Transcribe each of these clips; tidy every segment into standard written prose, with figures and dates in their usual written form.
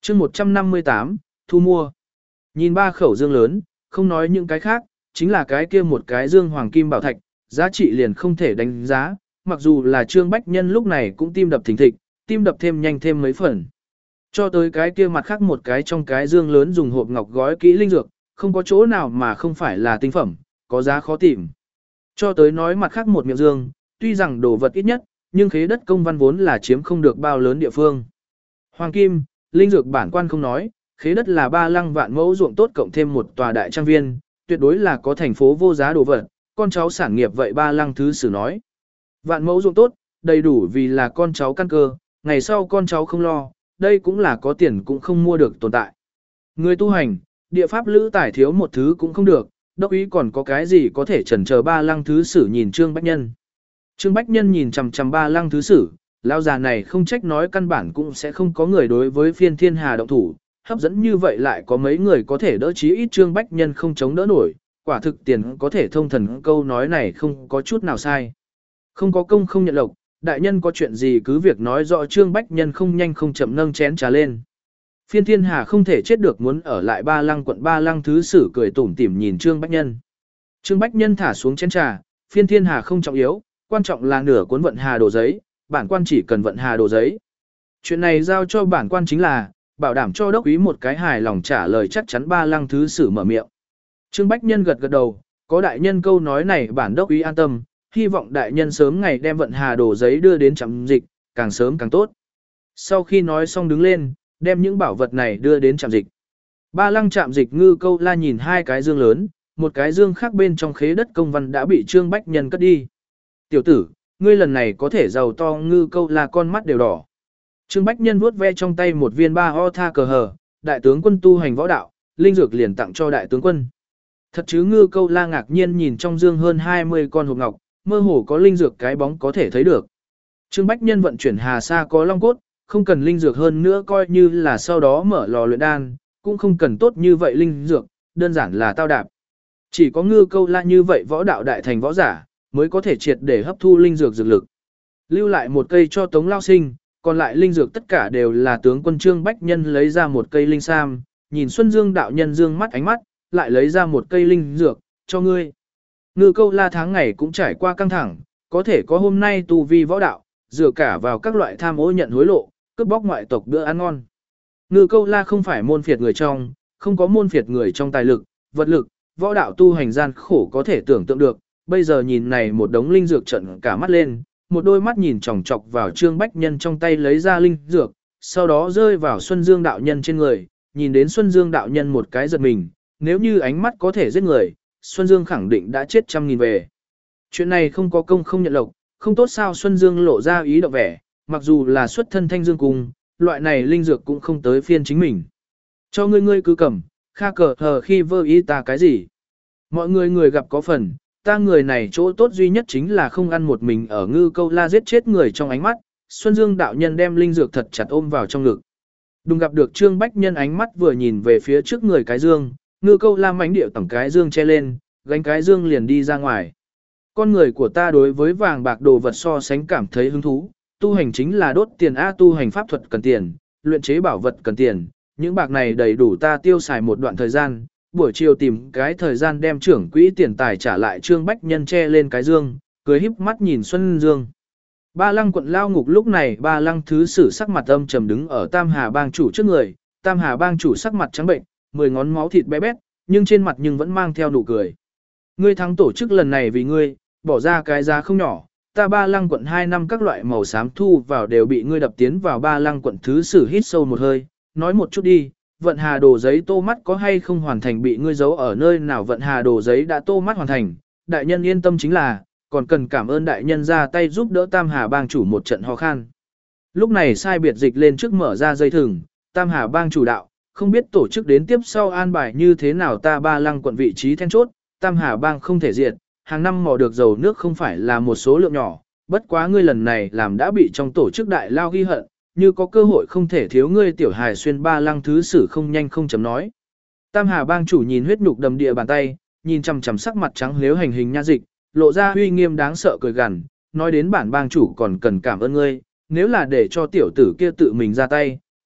chương 158, thu mua. Nhìn ba khẩu dương lớn, không nói những cái khác, chính là cái kia một cái dương hoàng kim bảo thạch, giá trị liền không thể đánh giá, mặc dù là Trương Bách Nhân lúc này cũng tim đập thình thịch, tim đập thêm nhanh thêm mấy phần. Cho tới cái kia mặt khác một cái trong cái dương lớn dùng hộp ngọc gói kỹ linh dược, không có chỗ nào mà không phải là tinh phẩm, có giá khó tìm. Cho tới nói mặt khác một miệng dương, tuy rằng đồ vật ít nhất, nhưng khế đất công văn vốn là chiếm không được bao lớn địa phương. Hoàng kim, linh dược bản quan không nói, khế đất là 3 lăng vạn mẫu ruộng tốt cộng thêm một tòa đại trang viên, tuyệt đối là có thành phố vô giá đồ vật, con cháu sản nghiệp vậy 3 lăng thứ sử nói. Vạn mẫu ruộng tốt, đầy đủ vì là con cháu căn cơ, ngày sau con cháu không lo, đây cũng là có tiền cũng không mua được tồn tại. Người tu hành, địa pháp lữ tải thiếu một thứ cũng không được, đốc ý còn có cái gì có thể chần chờ 3 lăng thứ sử nhìn Trương Bách Nhân. Trương Bách Nhân nhìn chằm chằm 3 lăng thứ sử, lão già này không trách nói căn bản cũng sẽ không có người đối với phiên thiên hà động thủ, hấp dẫn như vậy lại có mấy người có thể đỡ chí ít Trương Bách Nhân không chống đỡ nổi, quả thực tiền có thể thông thần câu nói này không có chút nào sai. Không có công không nhận lộc, đại nhân có chuyện gì cứ việc nói rõ Trương Bách Nhân không nhanh không chậm nâng chén trà lên. Phiên thiên hà không thể chết được muốn ở lại Ba Lăng quận Ba Lăng thứ sử cười tủm tỉm nhìn Trương Bách Nhân. Trương Bách Nhân thả xuống chén trà, phiên thiên hà không trọng yếu, quan trọng là nửa cuốn vận hà đồ giấy, bản quan chỉ cần vận hà đồ giấy. Chuyện này giao cho bản quan chính là, bảo đảm cho đốc úy một cái hài lòng trả lời chắc chắn Ba Lăng thứ sử mở miệng. Trương Bách Nhân gật gật đầu, có đại nhân câu nói này bản đốc úy an tâm, hy vọng đại nhân sớm ngày đem vận hà đồ giấy đưa đến trạm dịch, càng sớm càng tốt. Sau khi nói xong đứng lên, đem những bảo vật này đưa đến trạm dịch. Ba Lăng trạm dịch Ngư Câu La nhìn hai cái dương lớn, một cái dương khác bên trong khế đất công văn đã bị Trương Bách Nhân cất đi. Tiểu tử, ngươi lần này có thể giàu to. Ngư Câu La con mắt đều đỏ. Trương Bách Nhân vuốt ve trong tay một viên 3 o tha cờ hờ, đại tướng quân tu hành võ đạo, linh dược liền tặng cho đại tướng quân. Thật chứ? Ngư Câu La ngạc nhiên nhìn trong dương hơn 20 con hộp ngọc, mơ hồ có linh dược cái bóng có thể thấy được. Trương Bách Nhân vận chuyển hà sa có long cốt, không cần linh dược hơn nữa coi như là sau đó mở lò luyện đan, cũng không cần tốt như vậy linh dược, đơn giản là tao đạp. Chỉ có Ngư Câu La như vậy võ đạo đại thành võ giả, mới có thể triệt để hấp thu linh dược dược lực. Lưu lại một cây cho Tống Lao Sinh, còn lại linh dược tất cả đều là tướng quân Trương Bách Nhân lấy ra một cây linh sam, nhìn Xuân Dương đạo nhân dương mắt ánh mắt, lại lấy ra một cây linh dược, cho ngươi. Ngư Câu La tháng ngày cũng trải qua căng thẳng, có thể có hôm nay tu vi võ đạo, dựa cả vào các loại tham ô nhận hối lộ, cướp bóc ngoại tộc bữa ăn ngon. Ngư Câu La không phải môn phiệt người trong, không có môn phiệt người trong tài lực, vật lực, võ đạo tu hành gian khổ có thể tưởng tượng được, bây giờ nhìn này một đống linh dược trận cả mắt lên, một đôi mắt nhìn chòng chọc vào Trương Bách Nhân trong tay lấy ra linh dược, sau đó rơi vào Xuân Dương đạo nhân trên người, nhìn đến Xuân Dương đạo nhân một cái giật mình, nếu như ánh mắt có thể giết người, Xuân Dương khẳng định đã chết 100.000 về. Chuyện này không có công không nhận lộc, không tốt sao? Xuân Dương lộ ra ý động vẻ, mặc dù là xuất thân Thanh Dương cung, loại này linh dược cũng không tới phiên chính mình. Cho ngươi cứ cầm, kha cờ hờ khi vơ ý ta cái gì. Mọi người gặp có phần, ta người này chỗ tốt duy nhất chính là không ăn một mình. Ở Ngư Câu La giết chết người trong ánh mắt, Xuân Dương đạo nhân đem linh dược thật chặt ôm vào trong ngực. Đùng gặp được Trương Bách Nhân ánh mắt vừa nhìn về phía trước người cái dương, Ngư Câu La mánh điệu tẩm cái dương che lên, gánh cái dương liền đi ra ngoài. Con người của ta đối với vàng bạc đồ vật so sánh cảm thấy hứng thú, tu hành chính là đốt tiền a, tu hành pháp thuật cần tiền, luyện chế bảo vật cần tiền, những bạc này đầy đủ ta tiêu xài một đoạn thời gian, buổi chiều tìm cái thời gian đem trưởng quỹ tiền tài trả lại. Trương Bách Nhân che lên cái dương, cười híp mắt nhìn Xuân Dương. Ba Lăng quận lao ngục lúc này Ba Lăng thứ sử sắc mặt âm trầm đứng ở Tam Hà bang chủ trước người, Tam Hà bang chủ sắc mặt trắng bệnh, 10 ngón máu thịt bé bét, nhưng trên mặt nhưng vẫn mang theo nụ cười. Ngươi thắng tổ chức lần này vì ngươi, bỏ ra cái giá không nhỏ, ta Ba Lăng quận 2 năm các loại màu xám thu vào đều bị ngươi đập tiến vào. Ba Lăng quận thứ sử hít sâu một hơi, nói một chút đi, vận hà đồ giấy tô mắt có hay không hoàn thành, bị ngươi giấu ở nơi nào? Vận hà đồ giấy đã tô mắt hoàn thành, đại nhân yên tâm chính là, còn cần cảm ơn đại nhân ra tay giúp đỡ Tam Hà bang chủ một trận ho khan. Lúc này sai biệt dịch lên trước mở ra dây thừng, Tam Hà bang chủ đạo, không biết tổ chức đến tiếp sau an bài như thế nào. Ta Ba Lăng quận vị trí then chốt, Tam Hà bang không thể diệt, hàng năm mò được dầu nước không phải là một số lượng nhỏ, bất quá ngươi lần này làm đã bị trong tổ chức đại lao ghi hận, như có cơ hội không thể thiếu ngươi. Tiểu hài xuyên Ba Lăng thứ sử không nhanh không chấm nói. Tam Hà bang chủ nhìn huyết nhục đầm địa bàn tay, nhìn chằm chằm sắc mặt trắng lếu hành hình nha dịch, lộ ra uy nghiêm đáng sợ cười gằn, nói đến bản bang chủ còn cần cảm ơn ngươi, nếu là để cho tiểu tử kia tự mình ra tay,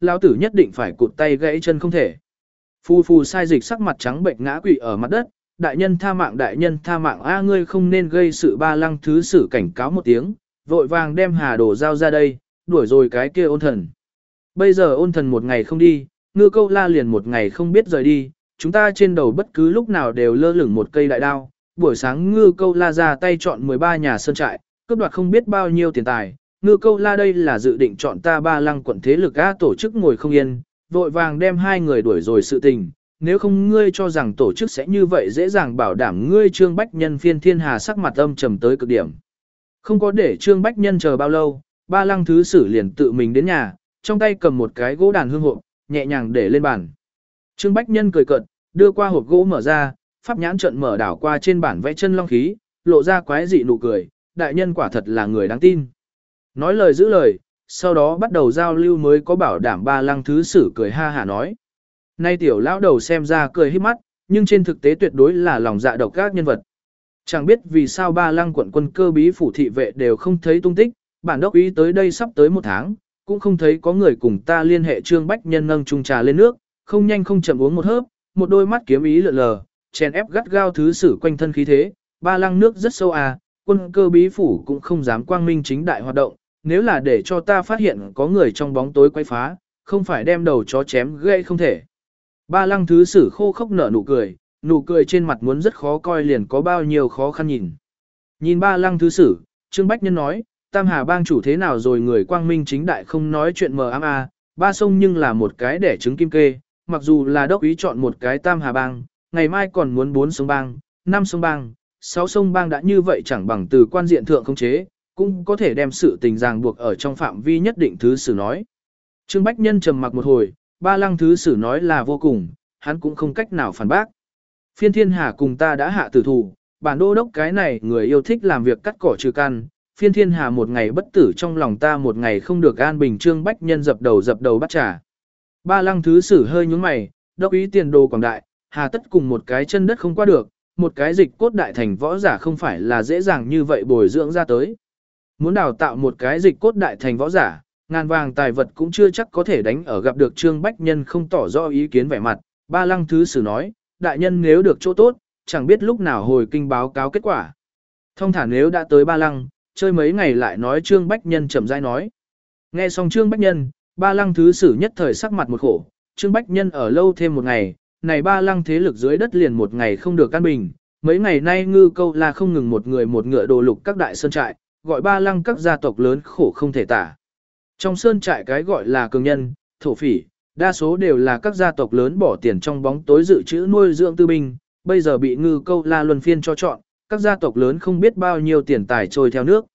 lão tử nhất định phải cụt tay gãy chân không thể. Phu phu sai dịch sắc mặt trắng bệnh ngã quỵ ở mặt đất, đại nhân tha mạng a ngươi không nên gây sự. Ba Lăng thứ sử cảnh cáo một tiếng, vội vàng đem Hà Đồ giao ra đây, đuổi rồi cái kia Ôn Thần. Bây giờ Ôn Thần một ngày không đi, Ngư Câu La liền một ngày không biết rời đi, chúng ta trên đầu bất cứ lúc nào đều lơ lửng một cây đại đao. Buổi sáng Ngư Câu La ra tay chọn 13 nhà sơn trại, cướp đoạt không biết bao nhiêu tiền tài. Ngư Câu La đây là dự định chọn ta Ba Lăng quận thế lực a. Tổ chức ngồi không yên, vội vàng đem hai người đuổi rồi sự tình. Nếu không ngươi cho rằng tổ chức sẽ như vậy dễ dàng bảo đảm ngươi. Trương Bách Nhân Phiên Thiên Hà sắc mặt âm trầm tới cực điểm. Không có để Trương Bách Nhân chờ bao lâu, Ba Lăng thứ sử liền tự mình đến nhà, trong tay cầm một cái gỗ đàn hương hộp, nhẹ nhàng để lên bàn. Trương Bách Nhân cười cợt, đưa qua hộp gỗ mở ra, pháp nhãn trận mở đảo qua trên bản vẽ chân long khí, lộ ra quái dị nụ cười, đại nhân quả thật là người đáng tin. Nói lời giữ lời, sau đó bắt đầu giao lưu mới có bảo đảm. Ba Lăng thứ sử cười ha hả nói. Nay tiểu lão đầu xem ra cười híp mắt, nhưng trên thực tế tuyệt đối là lòng dạ độc các nhân vật. Chẳng biết vì sao Ba Lăng quận quân cơ bí phủ thị vệ đều không thấy tung tích, bản đốc ý tới đây sắp tới 1 tháng, cũng không thấy có người cùng ta liên hệ. Trương Bách Nhân nâng chung trà lên nước, không nhanh không chậm uống một hớp, một đôi mắt kiếm ý lượn lờ, chèn ép gắt gao thứ sử quanh thân khí thế. Ba Lăng nước rất sâu à, quân cơ bí phủ cũng không dám quang minh chính đại hoạt động, nếu là để cho ta phát hiện có người trong bóng tối quay phá, không phải đem đầu chó chém gãy không thể. Ba Lăng thứ sử khô khốc nở nụ cười trên mặt muốn rất khó coi liền có bao nhiêu khó khăn nhìn. Nhìn Ba Lăng thứ sử, Trương Bách Nhân nói, Tam Hà bang chủ thế nào rồi, người quang minh chính đại không nói chuyện mờ ám a. Ba sông nhưng là một cái đẻ trứng kim kê, mặc dù là đốc ý chọn một cái Tam Hà bang, ngày mai còn muốn 4 sông bang, 5 sông bang, 6 sông bang đã như vậy chẳng bằng từ quan diện thượng khống chế, cũng có thể đem sự tình ràng buộc ở trong phạm vi nhất định. Thứ sử nói. Trương Bách Nhân trầm mặc một hồi, Ba Lăng thứ sử nói là vô cùng, hắn cũng không cách nào phản bác. Phiên Thiên Hà cùng ta đã hạ tử thủ, bản đô đốc cái này người yêu thích làm việc cắt cỏ trừ căn, Phiên Thiên Hà một ngày bất tử trong lòng ta một ngày không được an bình. Trương Bách Nhân dập đầu bắt trà. Ba Lăng thứ sử hơi nhướng mày, đốc ý tiền đồ quảng đại, hà tất cùng một cái chân đất không qua được, một cái dịch cốt đại thành võ giả không phải là dễ dàng như vậy bồi dưỡng ra tới. Muốn đào tạo một cái dịch cốt đại thành võ giả, ngàn vàng tài vật cũng chưa chắc có thể đánh ở. Gặp được Trương Bách Nhân không tỏ rõ ý kiến vẻ mặt, Ba Lăng thứ sử nói, đại nhân nếu được chỗ tốt, chẳng biết lúc nào hồi kinh báo cáo kết quả. Thông thả nếu đã tới Ba Lăng, chơi mấy ngày lại nói. Trương Bách Nhân chậm rãi nói. Nghe xong Trương Bách Nhân, Ba Lăng thứ sử nhất thời sắc mặt một khổ. Trương Bách Nhân ở lâu thêm một ngày, này Ba Lăng thế lực dưới đất liền một ngày không được an bình. Mấy ngày nay Ngư Câu La không ngừng một người một ngựa đồ lục các đại sơn trại, gọi Ba Lăng các gia tộc lớn khổ không thể tả. Trong sơn trại cái gọi là cường nhân, thổ phỉ, đa số đều là các gia tộc lớn bỏ tiền trong bóng tối dự trữ nuôi dưỡng tư binh, bây giờ bị Ngư Câu La luân phiên cho chọn, các gia tộc lớn không biết bao nhiêu tiền tài trôi theo nước.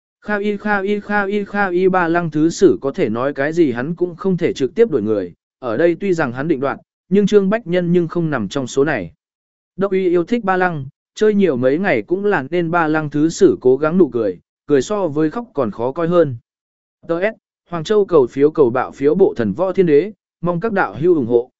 Kha y. Ba Lăng thứ sử có thể nói cái gì hắn cũng không thể trực tiếp đuổi người, ở đây tuy rằng hắn định đoạt, nhưng Trương Bách Nhân nhưng không nằm trong số này. Đốc uy yêu thích Ba Lăng, chơi nhiều mấy ngày cũng là nên. Ba Lăng thứ sử cố gắng nụ cười, cười so với khóc còn khó coi hơn. Đợt, Hoàng Châu cầu phiếu cầu bạo phiếu bộ thần võ thiên đế, mong các đạo hữu ủng hộ.